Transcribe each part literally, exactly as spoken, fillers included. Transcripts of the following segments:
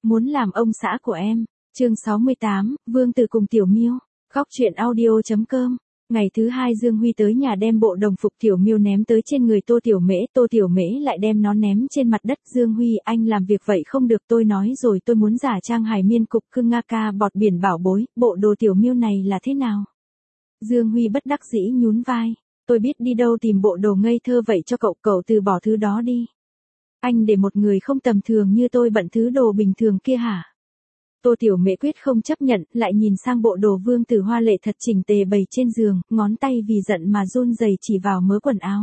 Muốn làm ông xã của em. Chương sáu mươi tám, Vương Tử cùng Tiểu Miêu. Góc truyện audio.com. Ngày thứ hai Dương Huy tới nhà đem bộ đồng phục Tiểu Miêu ném tới trên người Tô Tiểu Mễ, Tô Tiểu Mễ lại đem nó ném trên mặt đất. Dương Huy, anh làm việc vậy không được, tôi nói rồi, tôi muốn giả trang Hải Miên cục cưng nga ca bọt biển bảo bối, bộ đồ Tiểu Miêu này là thế nào? Dương Huy bất đắc dĩ nhún vai, tôi biết đi đâu tìm bộ đồ ngây thơ vậy cho cậu, cậu từ bỏ thứ đó đi. Anh để một người không tầm thường như tôi bận thứ đồ bình thường kia hả? Tô Tiểu Mễ quyết không chấp nhận, lại nhìn sang bộ đồ Vương Tử hoa lệ thật chỉnh tề bày trên giường, ngón tay vì giận mà run rẩy chỉ vào mớ quần áo.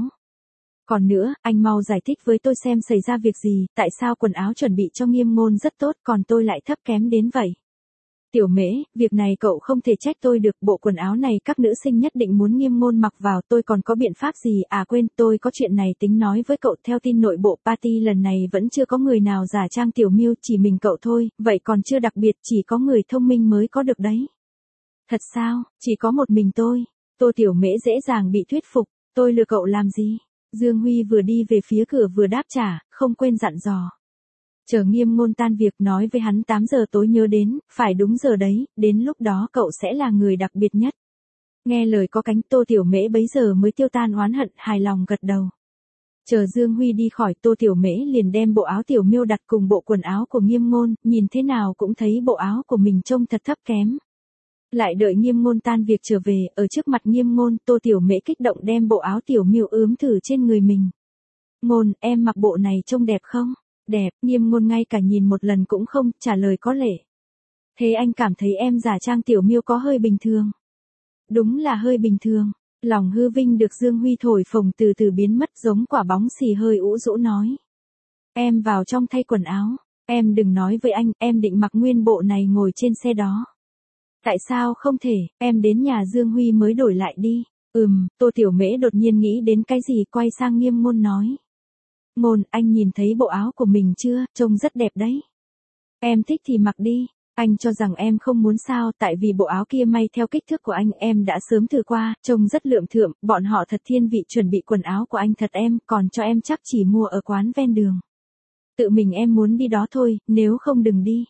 Còn nữa, anh mau giải thích với tôi xem xảy ra việc gì, tại sao quần áo chuẩn bị cho Nghiêm Ngôn rất tốt còn tôi lại thấp kém đến vậy? Tiểu Mễ, việc này cậu không thể trách tôi được, bộ quần áo này các nữ sinh nhất định muốn Nghiêm Ngôn mặc vào, tôi còn có biện pháp gì? À quên, tôi có chuyện này tính nói với cậu, theo tin nội bộ party lần này vẫn chưa có người nào giả trang Tiểu Miêu, chỉ mình cậu thôi, vậy còn chưa đặc biệt, chỉ có người thông minh mới có được đấy. Thật sao, chỉ có một mình tôi? Tô Tiểu Mễ dễ dàng bị thuyết phục, tôi lừa cậu làm gì? Dương Huy vừa đi về phía cửa vừa đáp trả, không quên dặn dò. Chờ Nghiêm Ngôn tan việc nói với hắn tám giờ tối nhớ đến, phải đúng giờ đấy, đến lúc đó cậu sẽ là người đặc biệt nhất. Nghe lời có cánh, Tô Tiểu Mễ bấy giờ mới tiêu tan oán hận, hài lòng gật đầu. Chờ Dương Huy đi khỏi, Tô Tiểu Mễ liền đem bộ áo Tiểu Miêu đặt cùng bộ quần áo của Nghiêm Ngôn, nhìn thế nào cũng thấy bộ áo của mình trông thật thấp kém. Lại đợi Nghiêm Ngôn tan việc trở về, ở trước mặt Nghiêm Ngôn, Tô Tiểu Mễ kích động đem bộ áo Tiểu Miêu ướm thử trên người mình. Ngôn, em mặc bộ này trông đẹp không? Đẹp. Nghiêm Ngôn ngay cả nhìn một lần cũng không, trả lời có lệ. Thế anh cảm thấy em giả trang Tiểu Miêu có hơi bình thường? Đúng là hơi bình thường. Lòng hư vinh được Dương Huy thổi phồng từ từ biến mất, giống quả bóng xì hơi ũ rũ nói. Em vào trong thay quần áo. Em đừng nói với anh, em định mặc nguyên bộ này ngồi trên xe đó. Tại sao không thể, em đến nhà Dương Huy mới đổi lại đi. Ừm, Tô Tiểu Mễ đột nhiên nghĩ đến cái gì, quay sang Nghiêm Ngôn nói. Ngôn, anh nhìn thấy bộ áo của mình chưa, trông rất đẹp đấy. Em thích thì mặc đi. Anh cho rằng em không muốn sao, tại vì bộ áo kia may theo kích thước của anh, em đã sớm thử qua, trông rất lượm thượm, bọn họ thật thiên vị chuẩn bị quần áo của anh thật em, còn cho em chắc chỉ mua ở quán ven đường. Tự mình em muốn đi đó thôi, nếu không đừng đi.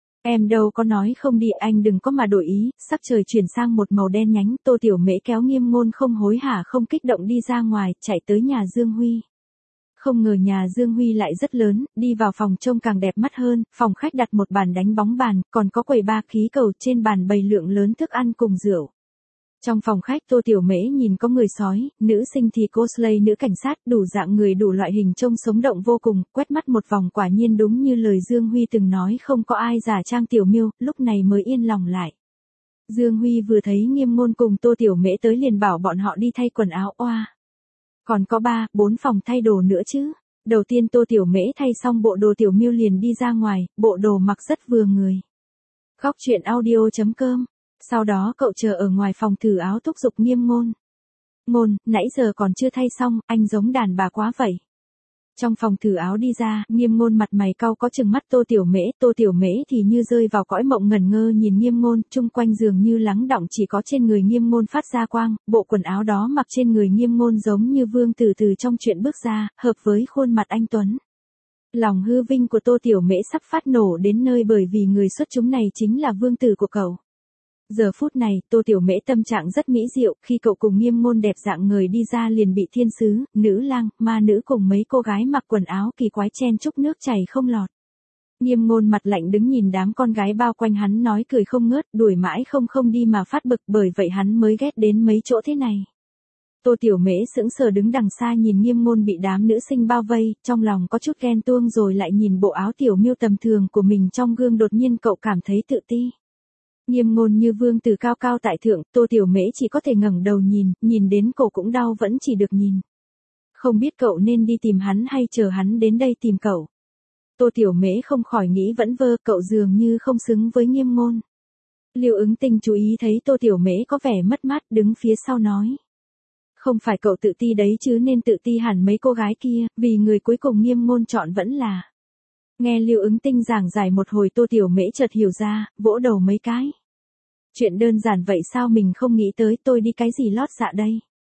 Em đâu có nói không đi, anh đừng có mà đổi ý. Sắc trời chuyển sang một màu đen nhánh, Tô Tiểu Mễ kéo Nghiêm Ngôn không hối hả không kích động đi ra ngoài, chạy tới nhà Dương Huy. Không ngờ nhà Dương Huy lại rất lớn, đi vào phòng trông càng đẹp mắt hơn, phòng khách đặt một bàn đánh bóng bàn, còn có quầy ba khí cầu, trên bàn bày lượng lớn thức ăn cùng rượu. Trong phòng khách, Tô Tiểu Mễ nhìn có người sói, nữ sinh thì cosplay nữ cảnh sát, đủ dạng người đủ loại hình trông sống động vô cùng, quét mắt một vòng quả nhiên đúng như lời Dương Huy từng nói, không có ai giả trang Tiểu Miêu, lúc này mới yên lòng lại. Dương Huy vừa thấy Nghiêm Ngôn cùng Tô Tiểu Mễ tới liền bảo bọn họ đi thay quần áo. Oa. Còn có ba, bốn phòng thay đồ nữa chứ. Đầu tiên Tô Tiểu Mễ thay xong bộ đồ Tiểu Miêu liền đi ra ngoài, bộ đồ mặc rất vừa người. Góc truyện audio.com. Sau đó cậu chờ ở ngoài phòng thử áo thúc giục Nghiêm Ngôn. Ngôn, nãy giờ còn chưa thay xong, anh giống đàn bà quá vậy. Trong phòng thử áo đi ra, Nghiêm Ngôn mặt mày cau có chừng mắt Tô Tiểu Mễ, Tô Tiểu Mễ thì như rơi vào cõi mộng ngẩn ngơ nhìn Nghiêm Ngôn, chung quanh giường như lắng đọng chỉ có trên người Nghiêm Ngôn phát ra quang, bộ quần áo đó mặc trên người Nghiêm Ngôn giống như Vương Tử từ trong truyện bước ra, hợp với khuôn mặt anh tuấn. Lòng hư vinh của Tô Tiểu Mễ sắp phát nổ đến nơi bởi vì người xuất chúng này chính là Vương Tử của cậu. Giờ phút này, Tô Tiểu Mễ tâm trạng rất mỹ diệu, khi cậu cùng Nghiêm Ngôn đẹp dạng người đi ra liền bị thiên sứ, nữ lang, ma nữ cùng mấy cô gái mặc quần áo kỳ quái chen chúc nước chảy không lọt. Nghiêm Ngôn mặt lạnh đứng nhìn đám con gái bao quanh hắn nói cười không ngớt, đuổi mãi không không đi mà phát bực, bởi vậy hắn mới ghét đến mấy chỗ thế này. Tô Tiểu Mễ sững sờ đứng đằng xa nhìn Nghiêm Ngôn bị đám nữ sinh bao vây, trong lòng có chút ghen tuông rồi lại nhìn bộ áo Tiểu Miêu tầm thường của mình trong gương, đột nhiên cậu cảm thấy tự ti. Nghiêm Ngôn như Vương Tử cao cao tại thượng, Tô Tiểu Mễ chỉ có thể ngẩng đầu nhìn, nhìn đến cổ cũng đau vẫn chỉ được nhìn. Không biết cậu nên đi tìm hắn hay chờ hắn đến đây tìm cậu. Tô Tiểu Mễ không khỏi nghĩ vẫn vơ, cậu dường như không xứng với Nghiêm Ngôn. Lưu Ứng Tinh chú ý thấy Tô Tiểu Mễ có vẻ mất mát, đứng phía sau nói. Không phải cậu tự ti đấy chứ, nên tự ti hẳn mấy cô gái kia, vì người cuối cùng Nghiêm Ngôn chọn vẫn là. Nghe Lưu Ứng Tinh giảng giải một hồi, Tô Tiểu Mễ chợt hiểu ra, vỗ đầu mấy cái. Chuyện đơn giản vậy sao mình không nghĩ tới, tôi đi cái gì lót dạ đây.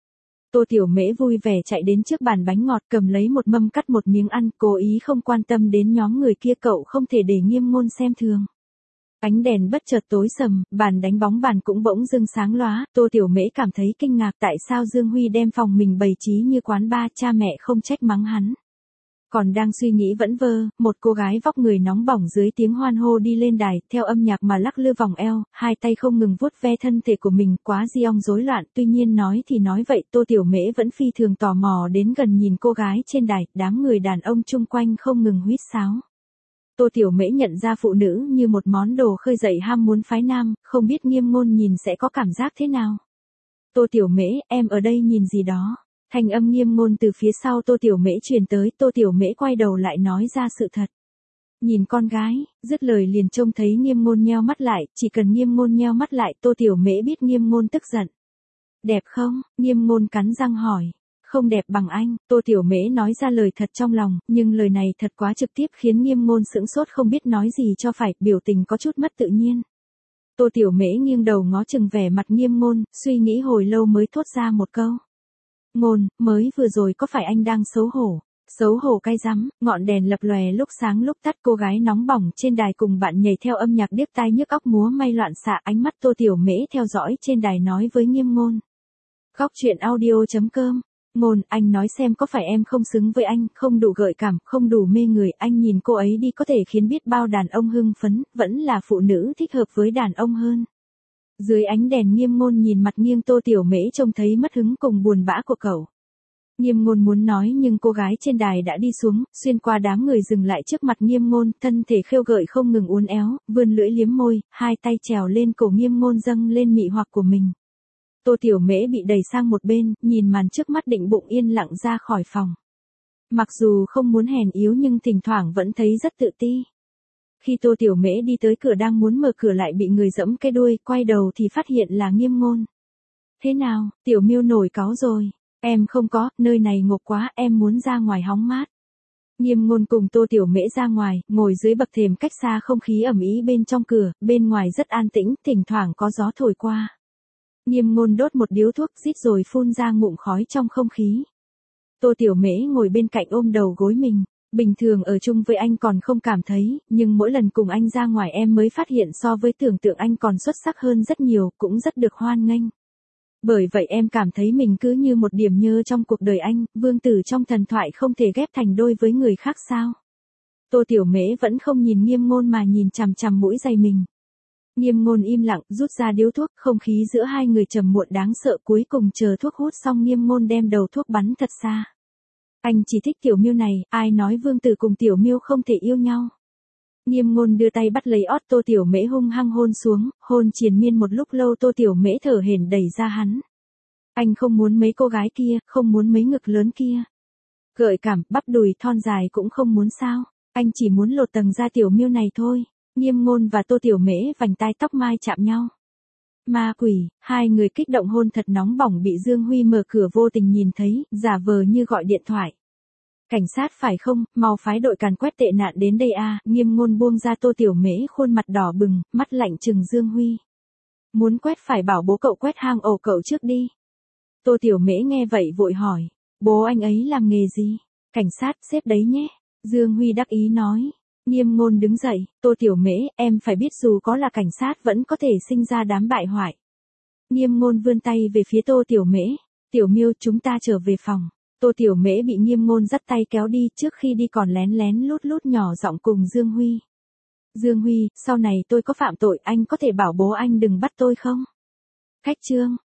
Tô Tiểu Mễ vui vẻ chạy đến trước bàn bánh ngọt cầm lấy một mâm cắt một miếng ăn, cố ý không quan tâm đến nhóm người kia, cậu không thể để Nghiêm Ngôn xem thường. Ánh đèn bất chợt tối sầm, bàn đánh bóng bàn cũng bỗng dưng sáng lóa, Tô Tiểu Mễ cảm thấy kinh ngạc tại sao Dương Huy đem phòng mình bày trí như quán bar, cha mẹ không trách mắng hắn. Còn đang suy nghĩ vẩn vơ, một cô gái vóc người nóng bỏng dưới tiếng hoan hô đi lên đài, theo âm nhạc mà lắc lư vòng eo, hai tay không ngừng vuốt ve thân thể của mình, quá di ong rối loạn, tuy nhiên nói thì nói vậy, Tô Tiểu Mễ vẫn phi thường tò mò đến gần nhìn cô gái trên đài, đám người đàn ông chung quanh không ngừng huýt sáo. Tô Tiểu Mễ nhận ra phụ nữ như một món đồ khơi dậy ham muốn phái nam, không biết Nghiêm Ngôn nhìn sẽ có cảm giác thế nào. Tô Tiểu Mễ, em ở đây nhìn gì đó. Thanh âm Nghiêm Ngôn từ phía sau Tô Tiểu Mễ truyền tới, Tô Tiểu Mễ quay đầu lại nói ra sự thật. Nhìn con gái, dứt lời liền trông thấy Nghiêm Ngôn nheo mắt lại, chỉ cần Nghiêm Ngôn nheo mắt lại, Tô Tiểu Mễ biết Nghiêm Ngôn tức giận. Đẹp không? Nghiêm Ngôn cắn răng hỏi. Không đẹp bằng anh, Tô Tiểu Mễ nói ra lời thật trong lòng, nhưng lời này thật quá trực tiếp khiến Nghiêm Ngôn sững sốt không biết nói gì cho phải, biểu tình có chút mất tự nhiên. Tô Tiểu Mễ nghiêng đầu ngó chừng vẻ mặt Nghiêm Ngôn, suy nghĩ hồi lâu mới thốt ra một câu. Ngôn, mới vừa rồi có phải anh đang xấu hổ? Xấu hổ cay rắm, ngọn đèn lập lòe lúc sáng lúc tắt, cô gái nóng bỏng trên đài cùng bạn nhảy theo âm nhạc điếc tai nhức óc múa may loạn xạ, ánh mắt Tô Tiểu Mễ theo dõi trên đài nói với Nghiêm Ngôn. Góc truyện audio chấm com. Ngôn, anh nói xem có phải em không xứng với anh, không đủ gợi cảm, không đủ mê người, anh nhìn cô ấy đi có thể khiến biết bao đàn ông hưng phấn, vẫn là phụ nữ thích hợp với đàn ông hơn. Dưới ánh đèn Nghiêm Ngôn nhìn mặt nghiêng, Tô Tiểu Mễ trông thấy mất hứng cùng buồn bã của cậu. Nghiêm Ngôn muốn nói nhưng cô gái trên đài đã đi xuống, xuyên qua đám người dừng lại trước mặt Nghiêm Ngôn, thân thể khêu gợi không ngừng uốn éo, vươn lưỡi liếm môi, hai tay trèo lên cổ Nghiêm Ngôn dâng lên mị hoặc của mình. Tô Tiểu Mễ bị đẩy sang một bên, nhìn màn trước mắt định bụng yên lặng ra khỏi phòng. Mặc dù không muốn hèn yếu nhưng thỉnh thoảng vẫn thấy rất tự ti. Khi Tô Tiểu Mễ đi tới cửa đang muốn mở cửa lại bị người giẫm cái đuôi, quay đầu thì phát hiện là Nghiêm Ngôn. Thế nào, Tiểu Miêu nổi cáu rồi. Em không có, nơi này ngộp quá, em muốn ra ngoài hóng mát. Nghiêm Ngôn cùng Tô Tiểu Mễ ra ngoài, ngồi dưới bậc thềm cách xa không khí ẩm ý bên trong cửa, bên ngoài rất an tĩnh, thỉnh thoảng có gió thổi qua. Nghiêm Ngôn đốt một điếu thuốc rít rồi phun ra ngụm khói trong không khí. Tô Tiểu Mễ ngồi bên cạnh ôm đầu gối mình. Bình thường ở chung với anh còn không cảm thấy, nhưng mỗi lần cùng anh ra ngoài em mới phát hiện so với tưởng tượng anh còn xuất sắc hơn rất nhiều, cũng rất được hoan nghênh. Bởi vậy em cảm thấy mình cứ như một điểm nhơ trong cuộc đời anh, vương tử trong thần thoại không thể ghép thành đôi với người khác sao. Tô Tiểu Mễ vẫn không nhìn Nghiêm Ngôn mà nhìn chằm chằm mũi giày mình. Nghiêm Ngôn im lặng, rút ra điếu thuốc, không khí giữa hai người trầm muộn đáng sợ, cuối cùng chờ thuốc hút xong Nghiêm Ngôn đem đầu thuốc bắn thật xa. Anh chỉ thích Tiểu Miêu này, ai nói vương tử cùng Tiểu Miêu không thể yêu nhau. Nghiêm Ngôn đưa tay bắt lấy ót Tô Tiểu Mễ hung hăng hôn xuống, hôn triền miên một lúc lâu Tô Tiểu Mễ thở hổn đẩy ra hắn. Anh không muốn mấy cô gái kia, không muốn mấy ngực lớn kia. Gợi cảm, bắp đùi thon dài cũng không muốn sao, anh chỉ muốn lột tầng da Tiểu Miêu này thôi. Nghiêm Ngôn và Tô Tiểu Mễ vành tai tóc mai chạm nhau. Ma quỷ, hai người kích động hôn thật nóng bỏng bị Dương Huy mở cửa vô tình nhìn thấy, giả vờ như gọi điện thoại. Cảnh sát phải không, mau phái đội càn quét tệ nạn đến đây a. Nghiêm Ngôn buông ra Tô Tiểu Mễ khuôn mặt đỏ bừng, mắt lạnh trừng Dương Huy. Muốn quét phải bảo bố cậu quét hang ổ cậu trước đi. Tô Tiểu Mễ nghe vậy vội hỏi, bố anh ấy làm nghề gì? Cảnh sát, xếp đấy nhé. Dương Huy đắc ý nói. Nghiêm Ngôn đứng dậy, Tô Tiểu Mễ, em phải biết dù có là cảnh sát vẫn có thể sinh ra đám bại hoại. Nghiêm Ngôn vươn tay về phía Tô Tiểu Mễ. Tiểu Miêu, chúng ta trở về phòng. Tô Tiểu Mễ bị Nghiêm Ngôn dắt tay kéo đi, trước khi đi còn lén lén lút lút nhỏ giọng cùng Dương Huy. Dương Huy, sau này tôi có phạm tội anh có thể bảo bố anh đừng bắt tôi không? Khách trương,